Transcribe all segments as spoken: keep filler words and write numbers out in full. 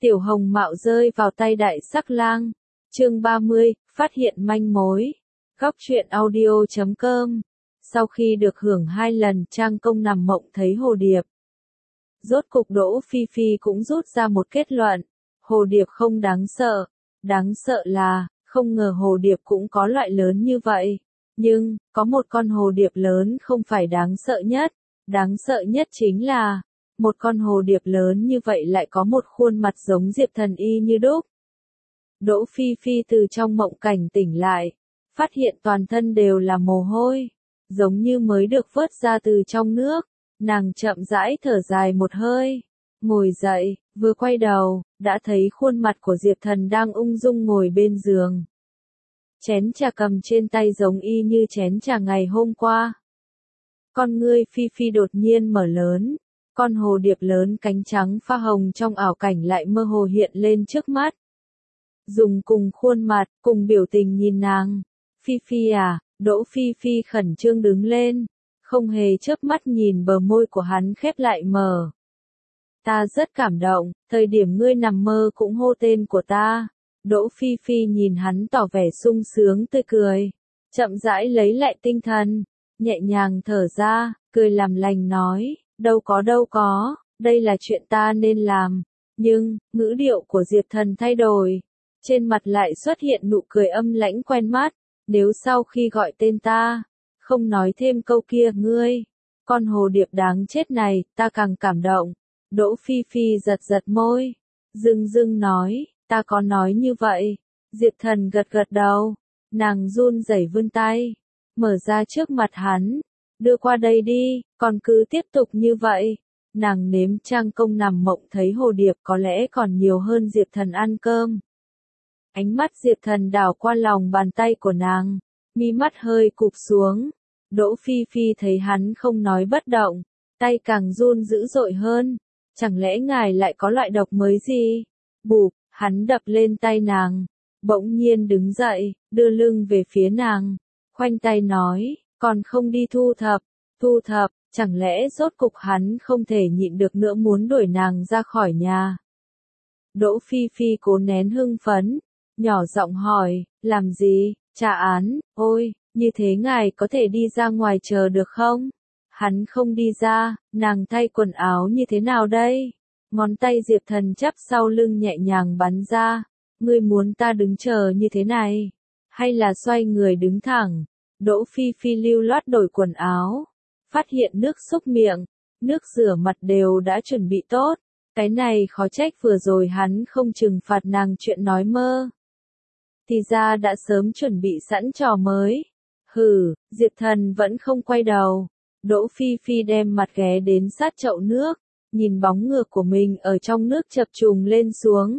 Tiểu Hồng Mạo rơi vào tay Đại Sắc Lang. Chương ba mươi, phát hiện manh mối. Góc truyện audio chấm com. Sau khi được hưởng hai lần Trang Công nằm mộng thấy hồ điệp. Rốt cục Đỗ Phi Phi cũng rút ra một kết luận. Hồ điệp không đáng sợ. Đáng sợ là, không ngờ hồ điệp cũng có loại lớn như vậy. Nhưng, có một con hồ điệp lớn không phải đáng sợ nhất. Đáng sợ nhất chính là, một con hồ điệp lớn như vậy lại có một khuôn mặt giống Diệp Thần y như đúc. Đỗ Phi Phi từ trong mộng cảnh tỉnh lại, phát hiện toàn thân đều là mồ hôi, giống như mới được vớt ra từ trong nước. Nàng chậm rãi thở dài một hơi, ngồi dậy, vừa quay đầu, đã thấy khuôn mặt của Diệp Thần đang ung dung ngồi bên giường. Chén trà cầm trên tay giống y như chén trà ngày hôm qua. Con ngươi Phi Phi đột nhiên mở lớn, con hồ điệp lớn cánh trắng pha hồng trong ảo cảnh lại mơ hồ hiện lên trước mắt. Dùng cùng khuôn mặt, cùng biểu tình nhìn nàng. Phi Phi à, Đỗ Phi Phi khẩn trương đứng lên, không hề chớp mắt nhìn bờ môi của hắn khép lại mở. Ta rất cảm động, thời điểm ngươi nằm mơ cũng hô tên của ta. Đỗ Phi Phi nhìn hắn tỏ vẻ sung sướng tươi cười, chậm rãi lấy lại tinh thần, nhẹ nhàng thở ra, cười làm lành nói, đâu có đâu có, đây là chuyện ta nên làm. Nhưng, ngữ điệu của Diệp Thần thay đổi, trên mặt lại xuất hiện nụ cười âm lãnh quen mắt, nếu sau khi gọi tên ta, không nói thêm câu kia ngươi, con hồ điệp đáng chết này, ta càng cảm động. Đỗ Phi Phi giật giật môi, dưng dưng nói, ta có nói như vậy. Diệp Thần gật gật đầu, nàng run rẩy vươn tay, mở ra trước mặt hắn, đưa qua đây đi, còn cứ tiếp tục như vậy. Nàng nếm Trang Công nằm mộng thấy hồ điệp có lẽ còn nhiều hơn Diệp Thần ăn cơm. Ánh mắt Diệp Thần đảo qua lòng bàn tay của nàng, mi mắt hơi cụp xuống. Đỗ Phi Phi thấy hắn không nói bất động, tay càng run dữ dội hơn. Chẳng lẽ ngài lại có loại độc mới gì? Bụp, hắn đập lên tay nàng, bỗng nhiên đứng dậy, đưa lưng về phía nàng, khoanh tay nói, còn không đi thu thập, thu thập, chẳng lẽ rốt cục hắn không thể nhịn được nữa muốn đuổi nàng ra khỏi nhà. Đỗ Phi Phi cố nén hưng phấn, nhỏ giọng hỏi, làm gì, trả án, ôi, như thế ngài có thể đi ra ngoài chờ được không? Hắn không đi ra, nàng thay quần áo như thế nào đây? Ngón tay Diệp Thần chắp sau lưng nhẹ nhàng bắn ra, ngươi muốn ta đứng chờ như thế này, hay là xoay người đứng thẳng? Đỗ Phi Phi lưu loát đổi quần áo, phát hiện nước xúc miệng, nước rửa mặt đều đã chuẩn bị tốt, cái này khó trách vừa rồi hắn không trừng phạt nàng chuyện nói mơ. Thì ra đã sớm chuẩn bị sẵn trò mới. Hừ, Diệp Thần vẫn không quay đầu. Đỗ Phi Phi đem mặt ghé đến sát chậu nước, nhìn bóng ngược của mình ở trong nước chập trùng lên xuống,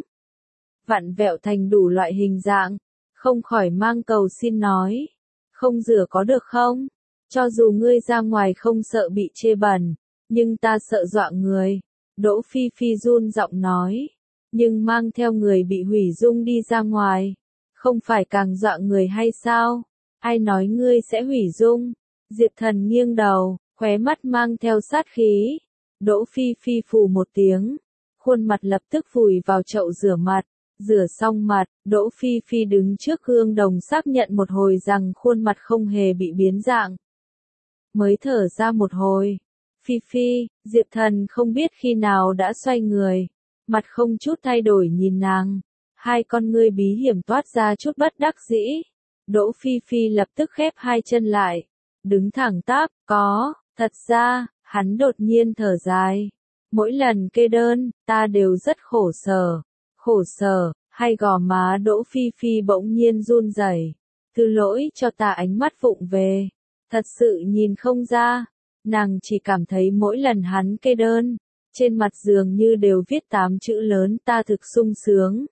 vặn vẹo thành đủ loại hình dạng, không khỏi mang cầu xin nói, không rửa có được không? Cho dù ngươi ra ngoài không sợ bị chê bẩn, nhưng ta sợ dọa người. Đỗ Phi Phi run giọng nói, nhưng mang theo người bị hủy dung đi ra ngoài, không phải càng dọa người hay sao? Ai nói ngươi sẽ hủy dung? Diệp Thần nghiêng đầu, khóe mắt mang theo sát khí. Đỗ Phi Phi phù một tiếng, khuôn mặt lập tức vùi vào chậu rửa mặt. Rửa xong mặt, Đỗ Phi Phi đứng trước gương đồng xác nhận một hồi rằng khuôn mặt không hề bị biến dạng. Mới thở ra một hồi. Phi Phi, Diệp Thần không biết khi nào đã xoay người, mặt không chút thay đổi nhìn nàng. Hai con ngươi bí hiểm toát ra chút bất đắc dĩ. Đỗ Phi Phi lập tức khép hai chân lại, đứng thẳng tắp, có, thật ra, hắn đột nhiên thở dài. Mỗi lần kê đơn, ta đều rất khổ sở. Khổ sở, hay gò má Đỗ Phi Phi bỗng nhiên run rẩy. Thứ lỗi cho ta ánh mắt vụng về. Thật sự nhìn không ra. Nàng chỉ cảm thấy mỗi lần hắn kê đơn, trên mặt dường như đều viết tám chữ lớn ta thực sung sướng.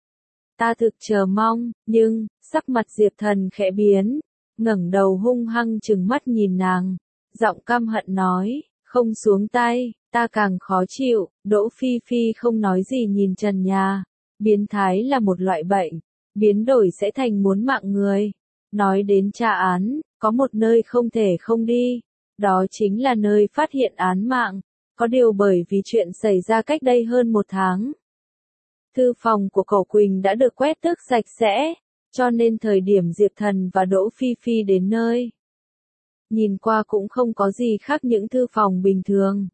Ta thực chờ mong, nhưng, sắc mặt Diệp Thần khẽ biến, ngẩng đầu hung hăng trừng mắt nhìn nàng, giọng căm hận nói, không xuống tay, ta càng khó chịu. Đỗ Phi Phi không nói gì nhìn trần nhà, biến thái là một loại bệnh, biến đổi sẽ thành muốn mạng người. Nói đến tra án, có một nơi không thể không đi, đó chính là nơi phát hiện án mạng, có điều bởi vì chuyện xảy ra cách đây hơn một tháng. Thư phòng của Cổ Quỳnh đã được quét tước sạch sẽ, cho nên thời điểm Diệp Thần và Đỗ Phi Phi đến nơi, nhìn qua cũng không có gì khác những thư phòng bình thường.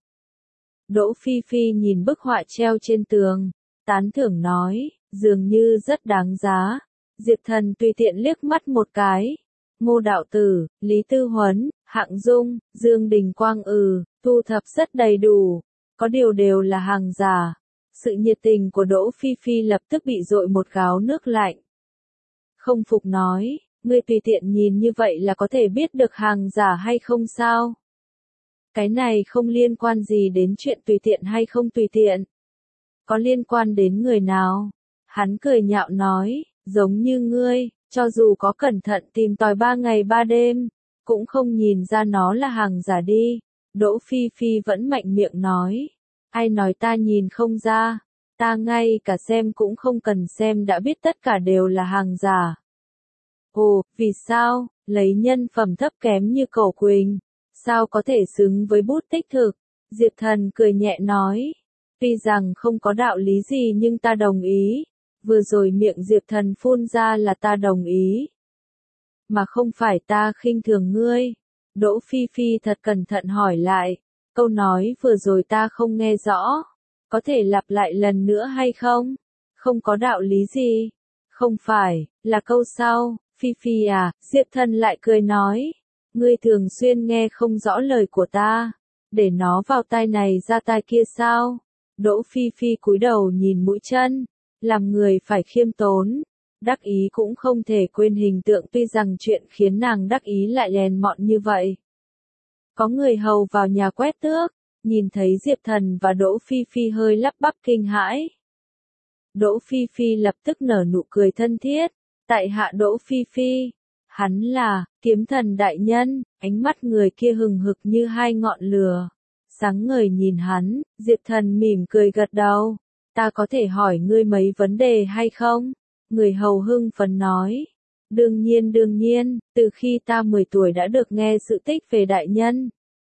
Đỗ Phi Phi nhìn bức họa treo trên tường, tán thưởng nói, dường như rất đáng giá. Diệp Thần tùy tiện liếc mắt một cái. Ngô Đạo Tử, Lý Tư Huấn, Hạng Dung, Dương Đình Quang ừ, thu thập rất đầy đủ, có điều đều là hàng giả. Sự nhiệt tình của Đỗ Phi Phi lập tức bị dội một gáo nước lạnh. Không phục nói, ngươi tùy tiện nhìn như vậy là có thể biết được hàng giả hay không sao? Cái này không liên quan gì đến chuyện tùy tiện hay không tùy tiện. Có liên quan đến người nào? Hắn cười nhạo nói, giống như ngươi, cho dù có cẩn thận tìm tòi ba ngày ba đêm, cũng không nhìn ra nó là hàng giả đi. Đỗ Phi Phi vẫn mạnh miệng nói, ai nói ta nhìn không ra, ta ngay cả xem cũng không cần xem đã biết tất cả đều là hàng giả. Ồ, vì sao, lấy nhân phẩm thấp kém như Cổ Quỳnh, sao có thể xứng với bút tích thực? Diệp Thần cười nhẹ nói, tuy rằng không có đạo lý gì nhưng ta đồng ý. Vừa rồi miệng Diệp Thần phun ra là ta đồng ý, mà không phải ta khinh thường ngươi. Đỗ Phi Phi thật cẩn thận hỏi lại, câu nói vừa rồi ta không nghe rõ, có thể lặp lại lần nữa hay không? Không có đạo lý gì. Không phải, là câu sau. Phi Phi à, Diệp Thần lại cười nói, ngươi thường xuyên nghe không rõ lời của ta, để nó vào tai này ra tai kia sao? Đỗ Phi Phi cúi đầu nhìn mũi chân, làm người phải khiêm tốn, đắc ý cũng không thể quên hình tượng, tuy rằng chuyện khiến nàng đắc ý lại lèn mọn như vậy. Có người hầu vào nhà quét tước, nhìn thấy Diệp Thần và Đỗ Phi Phi hơi lắp bắp kinh hãi. Đỗ Phi Phi lập tức nở nụ cười thân thiết, tại hạ Đỗ Phi Phi, hắn là Kiếm Thần đại nhân. Ánh mắt người kia hừng hực như hai ngọn lửa, sáng ngời nhìn hắn. Diệp Thần mỉm cười gật đầu, ta có thể hỏi ngươi mấy vấn đề hay không? Người hầu hưng phấn nói, đương nhiên đương nhiên, từ khi ta mười tuổi đã được nghe sự tích về đại nhân,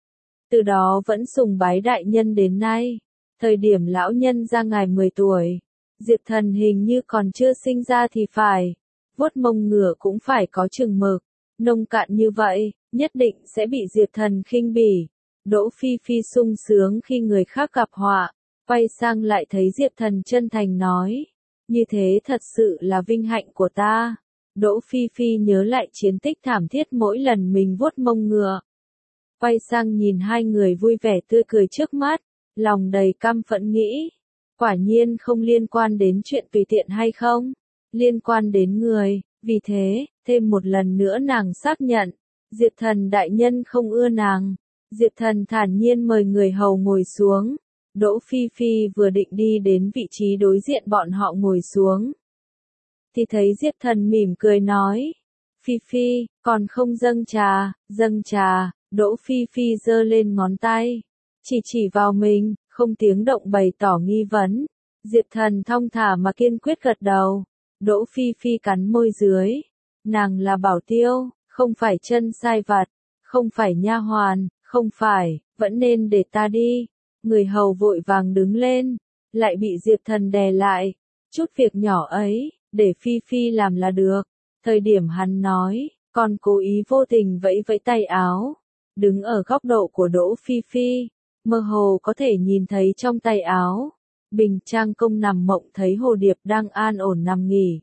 từ đó vẫn sùng bái đại nhân đến nay. Thời điểm lão nhân ra ngài mười tuổi, Diệp Thần hình như còn chưa sinh ra thì phải, vuốt mông ngựa cũng phải có chừng mực, nông cạn như vậy, nhất định sẽ bị Diệp Thần khinh bỉ. Đỗ Phi Phi sung sướng khi người khác gặp họa, quay sang lại thấy Diệp Thần chân thành nói, như thế thật sự là vinh hạnh của ta. Đỗ Phi Phi nhớ lại chiến tích thảm thiết mỗi lần mình vuốt mông ngựa, quay sang nhìn hai người vui vẻ tươi cười trước mắt, lòng đầy căm phẫn nghĩ, quả nhiên không liên quan đến chuyện tùy tiện hay không, liên quan đến người. Vì thế, thêm một lần nữa nàng xác nhận, Diệp Thần đại nhân không ưa nàng. Diệp Thần thản nhiên mời người hầu ngồi xuống. Đỗ Phi Phi vừa định đi đến vị trí đối diện bọn họ ngồi xuống, thì thấy Diệp Thần mỉm cười nói, Phi Phi, còn không dâng trà? Dâng trà. Đỗ Phi Phi giơ lên ngón tay, chỉ chỉ vào mình, không tiếng động bày tỏ nghi vấn. Diệp Thần thong thả mà kiên quyết gật đầu. Đỗ Phi Phi cắn môi dưới, nàng là bảo tiêu, không phải chân sai vặt, không phải nha hoàn, không phải, vẫn nên để ta đi. Người hầu vội vàng đứng lên, lại bị Diệp Thần đè lại, chút việc nhỏ ấy, để Phi Phi làm là được. Thời điểm hắn nói, còn cố ý vô tình vẫy vẫy tay áo, đứng ở góc độ của Đỗ Phi Phi, mơ hồ có thể nhìn thấy trong tay áo, Bình Trang Công nằm mộng thấy Hồ Điệp đang an ổn nằm nghỉ.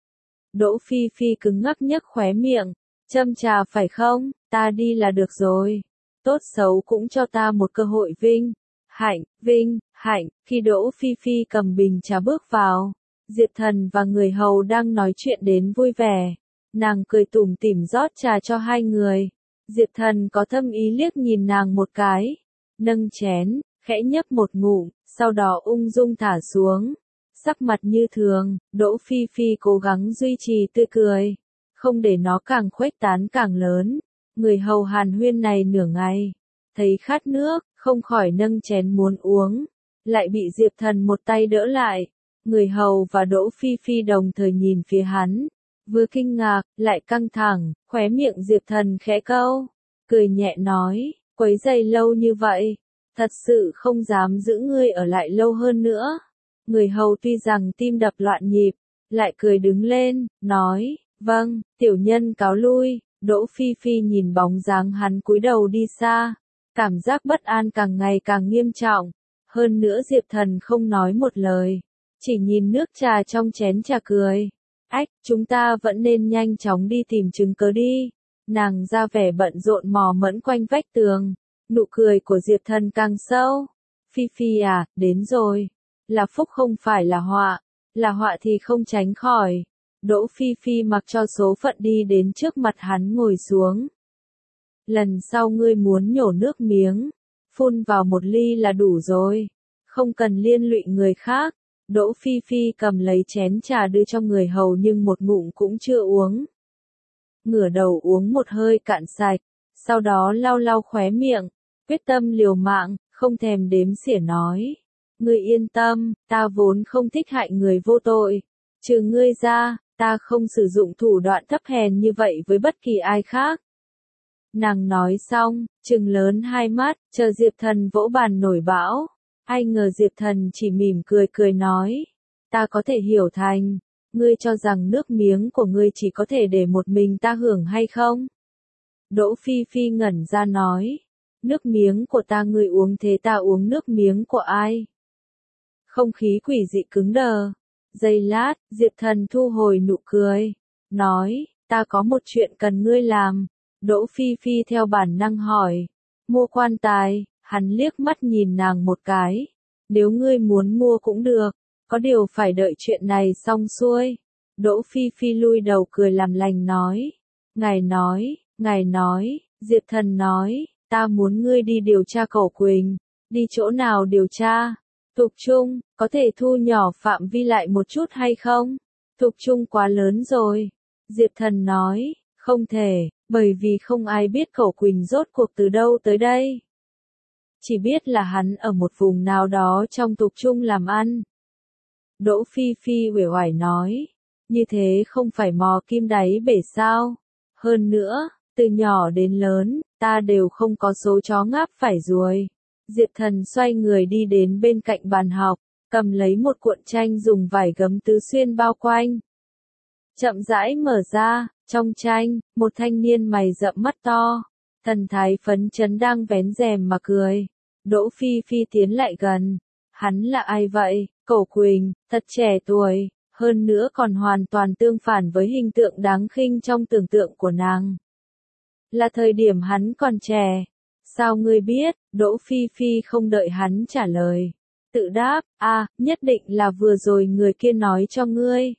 Đỗ Phi Phi cứng ngắc nhếch khóe miệng, châm trà phải không, ta đi là được rồi, tốt xấu cũng cho ta một cơ hội vinh, hạnh, vinh, hạnh. Khi Đỗ Phi Phi cầm bình trà bước vào, Diệp Thần và người hầu đang nói chuyện đến vui vẻ, nàng cười tủm tỉm rót trà cho hai người. Diệp Thần có thâm ý liếc nhìn nàng một cái, nâng chén, khẽ nhấp một ngụm, sau đó ung dung thả xuống, sắc mặt như thường. Đỗ Phi Phi cố gắng duy trì tươi cười, không để nó càng khuếch tán càng lớn. Người hầu hàn huyên này nửa ngày, thấy khát nước, không khỏi nâng chén muốn uống, lại bị Diệp Thần một tay đỡ lại. Người hầu và Đỗ Phi Phi đồng thời nhìn phía hắn, vừa kinh ngạc, lại căng thẳng. Khóe miệng Diệp Thần khẽ câu, cười nhẹ nói, quấy rầy lâu như vậy, thật sự không dám giữ ngươi ở lại lâu hơn nữa. Người hầu tuy rằng tim đập loạn nhịp, lại cười đứng lên, nói, vâng, tiểu nhân cáo lui. Đỗ Phi Phi nhìn bóng dáng hắn cúi đầu đi xa, cảm giác bất an càng ngày càng nghiêm trọng. Hơn nữa Diệp Thần không nói một lời, chỉ nhìn nước trà trong chén trà cười. Ách, chúng ta vẫn nên nhanh chóng đi tìm chứng cớ đi. Nàng ra vẻ bận rộn mò mẫm quanh vách tường, nụ cười của Diệp Thần càng sâu. Phi Phi à, đến rồi. Là phúc không phải là họa, là họa thì không tránh khỏi. Đỗ Phi Phi mặc cho số phận đi đến trước mặt hắn ngồi xuống. Lần sau ngươi muốn nhổ nước miếng, phun vào một ly là đủ rồi, không cần liên lụy người khác. Đỗ Phi Phi cầm lấy chén trà đưa cho người hầu nhưng một ngụm cũng chưa uống. Ngửa đầu uống một hơi cạn sạch, sau đó lau lau khóe miệng, quyết tâm liều mạng, không thèm đếm xỉa nói. Ngươi yên tâm, ta vốn không thích hại người vô tội. Trừ ngươi ra, ta không sử dụng thủ đoạn thấp hèn như vậy với bất kỳ ai khác. Nàng nói xong, trừng lớn hai mắt, chờ Diệp Thần vỗ bàn nổi bão. Ai ngờ Diệp Thần chỉ mỉm cười cười nói. Ta có thể hiểu thành, ngươi cho rằng nước miếng của ngươi chỉ có thể để một mình ta hưởng hay không? Đỗ Phi Phi ngẩn ra nói. Nước miếng của ta ngươi uống thế ta uống nước miếng của ai? Không khí quỷ dị cứng đờ. Giây lát, Diệp Thần thu hồi nụ cười. Nói, ta có một chuyện cần ngươi làm. Đỗ Phi Phi theo bản năng hỏi. Mua quan tài. Hắn liếc mắt nhìn nàng một cái. Nếu ngươi muốn mua cũng được, có điều phải đợi chuyện này xong xuôi. Đỗ Phi Phi lui đầu cười làm lành nói. Ngài nói, ngài nói, Diệp Thần nói, ta muốn ngươi đi điều tra Cẩu Quỳnh. Đi chỗ nào điều tra? Tục Trung, có thể thu nhỏ phạm vi lại một chút hay không? Tục Trung quá lớn rồi. Diệp Thần nói, không thể, bởi vì không ai biết Cẩu Quỳnh rốt cuộc từ đâu tới đây. Chỉ biết là hắn ở một vùng nào đó trong Tục Trung làm ăn. Đỗ Phi Phi uể oải nói, như thế không phải mò kim đáy bể sao? Hơn nữa, từ nhỏ đến lớn, ta đều không có số chó ngáp phải ruồi. Diệp Thần xoay người đi đến bên cạnh bàn học, cầm lấy một cuộn tranh dùng vải gấm tứ xuyên bao quanh. Chậm rãi mở ra, trong tranh, một thanh niên mày rậm mắt to, thần thái phấn chấn đang vén rèm mà cười. Đỗ Phi Phi tiến lại gần. Hắn là ai vậy? Cẩu Quỳnh, thật trẻ tuổi, hơn nữa còn hoàn toàn tương phản với hình tượng đáng khinh trong tưởng tượng của nàng. Là thời điểm hắn còn trẻ. Sao ngươi biết? Đỗ Phi Phi không đợi hắn trả lời. Tự đáp, a, à, nhất định là vừa rồi người kia nói cho ngươi.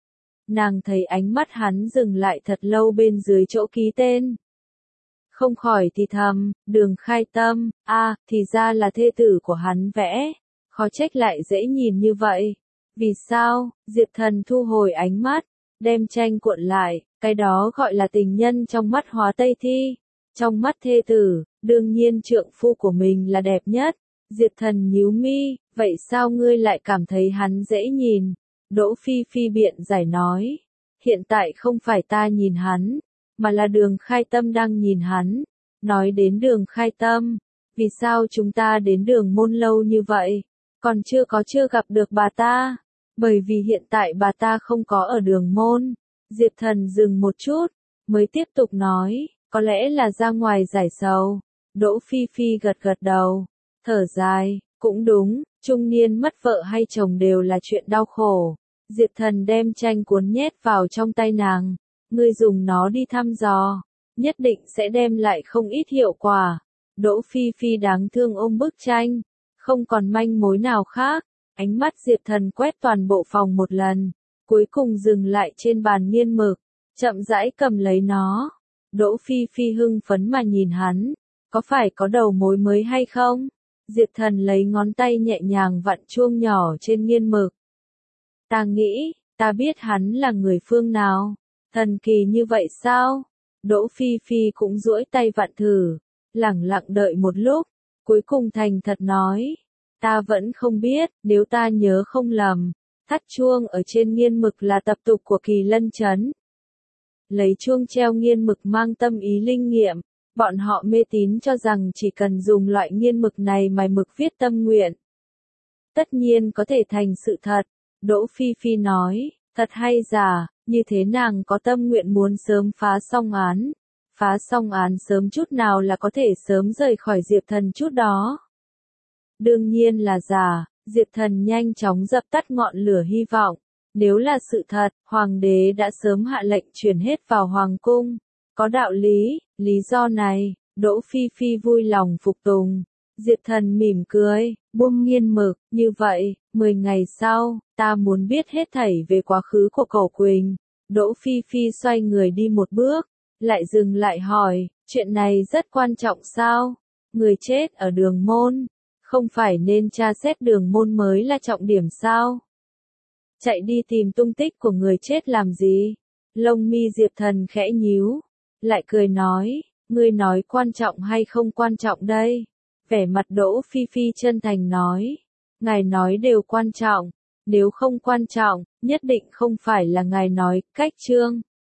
Nàng thấy ánh mắt hắn dừng lại thật lâu bên dưới chỗ ký tên. Không khỏi thì thầm, Đường Khai Tâm, a, à, thì ra là thê tử của hắn vẽ. Khó trách lại dễ nhìn như vậy. Vì sao? Diệp Thần thu hồi ánh mắt, đem tranh cuộn lại, cái đó gọi là tình nhân trong mắt Hóa Tây Thi. Trong mắt thê tử, đương nhiên trượng phu của mình là đẹp nhất. Diệp Thần nhíu mi, vậy sao ngươi lại cảm thấy hắn dễ nhìn? Đỗ Phi Phi biện giải nói, hiện tại không phải ta nhìn hắn, mà là Đường Khai Tâm đang nhìn hắn. Nói đến Đường Khai Tâm, vì sao chúng ta đến Đường Môn lâu như vậy, còn chưa có chưa gặp được bà ta? Bởi vì hiện tại bà ta không có ở Đường Môn. Diệp Thần dừng một chút, mới tiếp tục nói, có lẽ là ra ngoài giải sầu. Đỗ Phi Phi gật gật đầu, thở dài, cũng đúng, trung niên mất vợ hay chồng đều là chuyện đau khổ. Diệp Thần đem tranh cuốn nhét vào trong tay nàng, ngươi dùng nó đi thăm dò, nhất định sẽ đem lại không ít hiệu quả. Đỗ Phi Phi đáng thương ôm bức tranh, không còn manh mối nào khác. Ánh mắt Diệp Thần quét toàn bộ phòng một lần, cuối cùng dừng lại trên bàn nghiên mực, chậm rãi cầm lấy nó. Đỗ Phi Phi hưng phấn mà nhìn hắn, có phải có đầu mối mới hay không? Diệp Thần lấy ngón tay nhẹ nhàng vặn chuông nhỏ trên nghiên mực. Ta nghĩ, ta biết hắn là người phương nào. Thần kỳ như vậy sao? Đỗ Phi Phi cũng duỗi tay vặn thử, lẳng lặng đợi một lúc, cuối cùng thành thật nói. Ta vẫn không biết, nếu ta nhớ không lầm, thắt chuông ở trên nghiên mực là tập tục của Kỳ Lân Trấn. Lấy chuông treo nghiên mực mang tâm ý linh nghiệm, bọn họ mê tín cho rằng chỉ cần dùng loại nghiên mực này mài mực viết tâm nguyện, tất nhiên có thể thành sự thật. Đỗ Phi Phi nói, thật hay giả, như thế nàng có tâm nguyện muốn sớm phá xong án. Phá xong án sớm chút nào là có thể sớm rời khỏi Diệp Thần chút đó. Đương nhiên là giả, Diệp Thần nhanh chóng dập tắt ngọn lửa hy vọng. Nếu là sự thật, Hoàng đế đã sớm hạ lệnh chuyển hết vào Hoàng cung. Có đạo lý, lý do này, Đỗ Phi Phi vui lòng phục tùng. Diệp Thần mỉm cười, buông nghiên mực, như vậy, mười ngày sau, ta muốn biết hết thảy về quá khứ của Cẩu Quỳnh. Đỗ Phi Phi xoay người đi một bước, lại dừng lại hỏi, chuyện này rất quan trọng sao? Người chết ở Đường Môn, không phải nên tra xét Đường Môn mới là trọng điểm sao? Chạy đi tìm tung tích của người chết làm gì? Lông mi Diệp Thần khẽ nhíu, lại cười nói, ngươi nói quan trọng hay không quan trọng đây? Vẻ mặt Đỗ Phi Phi chân thành nói, ngài nói đều quan trọng, nếu không quan trọng, nhất định không phải là ngài nói, cách chương.